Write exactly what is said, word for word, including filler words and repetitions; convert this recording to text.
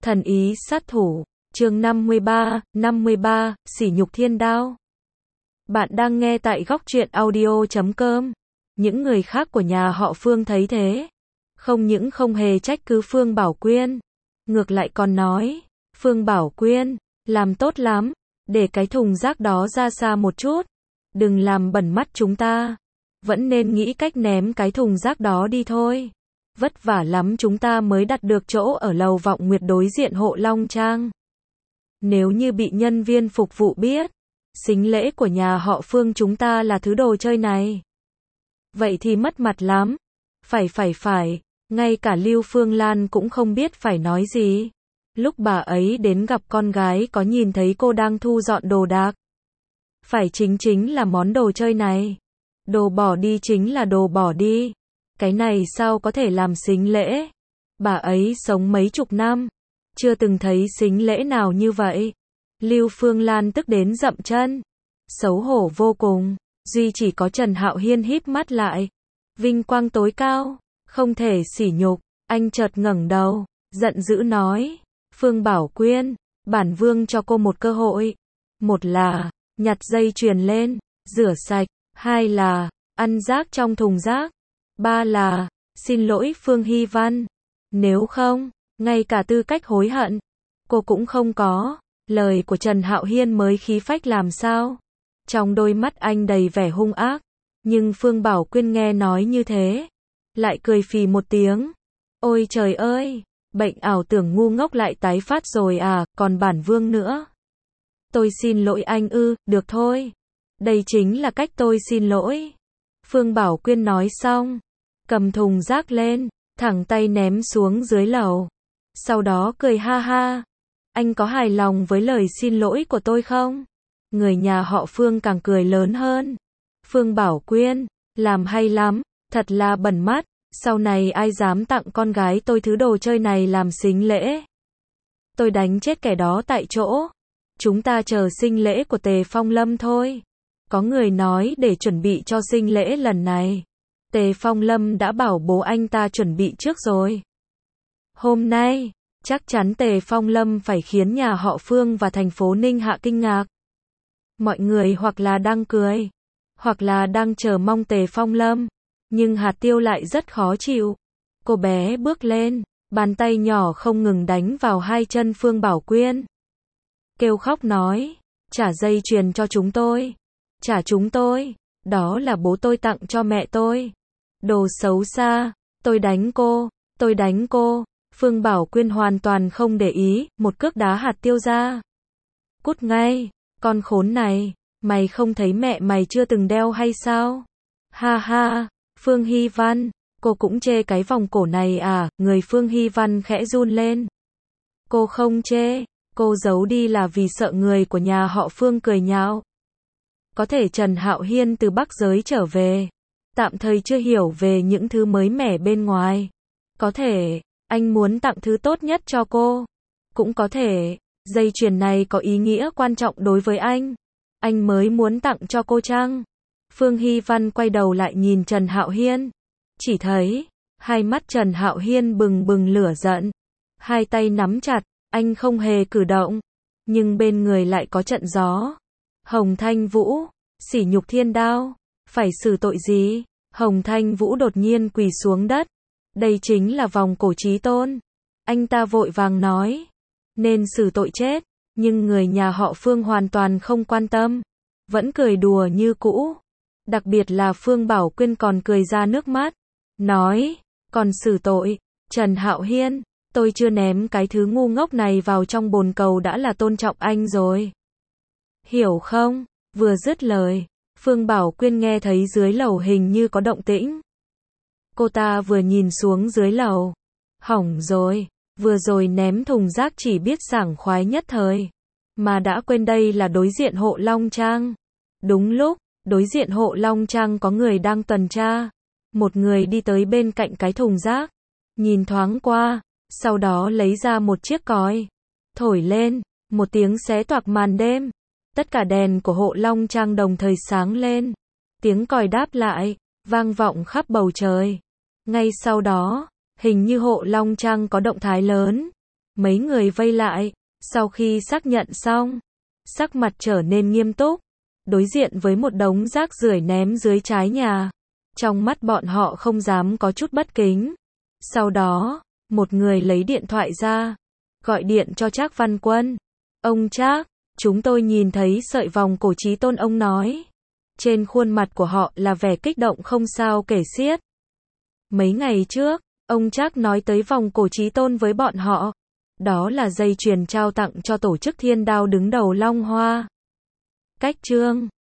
Thần ý sát thủ, chương năm mươi ba, năm mươi ba, sỉ nhục thiên đao. Bạn đang nghe tại góc truyện audio chấm com. Những người khác của nhà họ Phương thấy thế, không những không hề trách cứ Phương Bảo Quyên, ngược lại còn nói, Phương Bảo Quyên, làm tốt lắm, để cái thùng rác đó ra xa một chút, đừng làm bẩn mắt chúng ta, vẫn nên nghĩ cách ném cái thùng rác đó đi thôi. Vất vả lắm chúng ta mới đặt được chỗ ở lầu Vọng Nguyệt đối diện hộ Long Trang. Nếu như bị nhân viên phục vụ biết, sính lễ của nhà họ Phương chúng ta là thứ đồ chơi này, vậy thì mất mặt lắm. Phải phải phải, ngay cả Lưu Phương Lan cũng không biết phải nói gì. Lúc bà ấy đến gặp con gái có nhìn thấy cô đang thu dọn đồ đạc. Phải chính chính là món đồ chơi này. Đồ bỏ đi chính là đồ bỏ đi. Cái này sao có thể làm sính lễ? Bà ấy sống mấy chục năm, chưa từng thấy sính lễ nào như vậy. Lưu Phương Lan tức đến dậm chân, xấu hổ vô cùng. Duy chỉ có Trần Hạo Hiên híp mắt lại. Vinh quang tối cao, không thể sỉ nhục. Anh chợt ngẩng đầu, giận dữ nói, Phương Bảo Quyên, bản vương cho cô một cơ hội. Một là, nhặt dây chuyền lên, rửa sạch. Hai là, ăn rác trong thùng rác. Ba là, xin lỗi Phương Hy Văn. Nếu không, ngay cả tư cách hối hận, cô cũng không có. Lời của Trần Hạo Hiên mới khí phách làm sao. Trong đôi mắt anh đầy vẻ hung ác. Nhưng Phương Bảo Quyên nghe nói như thế, lại cười phì một tiếng. Ôi trời ơi, bệnh ảo tưởng ngu ngốc lại tái phát rồi à, còn bản vương nữa. Tôi xin lỗi anh ư, được thôi. Đây chính là cách tôi xin lỗi. Phương Bảo Quyên nói xong, cầm thùng rác lên, thẳng tay ném xuống dưới lầu. Sau đó cười ha ha. Anh có hài lòng với lời xin lỗi của tôi không? Người nhà họ Phương càng cười lớn hơn. Phương Bảo Quyên, làm hay lắm, thật là bẩn mắt. Sau này ai dám tặng con gái tôi thứ đồ chơi này làm sính lễ, tôi đánh chết kẻ đó tại chỗ. Chúng ta chờ sính lễ của Tề Phong Lâm thôi. Có người nói để chuẩn bị cho sính lễ lần này, Tề Phong Lâm đã bảo bố anh ta chuẩn bị trước rồi. Hôm nay, chắc chắn Tề Phong Lâm phải khiến nhà họ Phương và thành phố Ninh Hạ kinh ngạc. Mọi người hoặc là đang cười, hoặc là đang chờ mong Tề Phong Lâm. Nhưng Hạt Tiêu lại rất khó chịu. Cô bé bước lên, bàn tay nhỏ không ngừng đánh vào hai chân Phương Bảo Quyên. Kêu khóc nói, trả dây chuyền cho chúng tôi. Trả chúng tôi, đó là bố tôi tặng cho mẹ tôi. Đồ xấu xa, tôi đánh cô, tôi đánh cô. Phương Bảo Quyên hoàn toàn không để ý, một cước đá Hạt Tiêu ra. Cút ngay, con khốn này, mày không thấy mẹ mày chưa từng đeo hay sao? Ha ha, Phương Hy Văn, cô cũng chê cái vòng cổ này à? Người Phương Hy Văn khẽ run lên. Cô không chê, cô giấu đi là vì sợ người của nhà họ Phương cười nhạo. Có thể Trần Hạo Hiên từ Bắc giới trở về, tạm thời chưa hiểu về những thứ mới mẻ bên ngoài. Có thể, anh muốn tặng thứ tốt nhất cho cô. Cũng có thể, dây chuyền này có ý nghĩa quan trọng đối với anh. Anh mới muốn tặng cho cô chăng? Phương Hy Văn quay đầu lại nhìn Trần Hạo Hiên. Chỉ thấy, hai mắt Trần Hạo Hiên bừng bừng lửa giận. Hai tay nắm chặt, anh không hề cử động. Nhưng bên người lại có trận gió. Hồng Thanh Vũ, sỉ nhục thiên đao, phải xử tội gì? Hồng Thanh Vũ đột nhiên quỳ xuống đất. Đây chính là vòng cổ chí tôn. Anh ta vội vàng nói, nên xử tội chết. Nhưng người nhà họ Phương hoàn toàn không quan tâm, vẫn cười đùa như cũ. Đặc biệt là Phương Bảo Quyên còn cười ra nước mắt, nói, còn xử tội. Trần Hạo Hiên, tôi chưa ném cái thứ ngu ngốc này vào trong bồn cầu đã là tôn trọng anh rồi. Hiểu không? Vừa dứt lời, Phương Bảo Quyên nghe thấy dưới lầu hình như có động tĩnh. Cô ta vừa nhìn xuống dưới lầu. Hỏng rồi, vừa rồi ném thùng rác chỉ biết sảng khoái nhất thời, mà đã quên đây là đối diện hộ Long Trang. Đúng lúc, đối diện hộ Long Trang có người đang tuần tra. Một người đi tới bên cạnh cái thùng rác, nhìn thoáng qua, sau đó lấy ra một chiếc còi, thổi lên, một tiếng xé toạc màn đêm. Tất cả đèn của hộ Long Trang đồng thời sáng lên. Tiếng còi đáp lại, vang vọng khắp bầu trời. Ngay sau đó, hình như hộ Long Trang có động thái lớn. Mấy người vây lại, sau khi xác nhận xong, sắc mặt trở nên nghiêm túc, đối diện với một đống rác rưởi ném dưới trái nhà. Trong mắt bọn họ không dám có chút bất kính. Sau đó, một người lấy điện thoại ra, gọi điện cho Trác Văn Quân. Ông Trác, chúng tôi nhìn thấy sợi vòng cổ Chí Tôn, ông nói. Trên khuôn mặt của họ là vẻ kích động không sao kể xiết. Mấy ngày trước, ông Trác nói tới vòng cổ Chí Tôn với bọn họ. Đó là dây chuyền trao tặng cho tổ chức Thiên Đao đứng đầu Long Hoa. Cách chương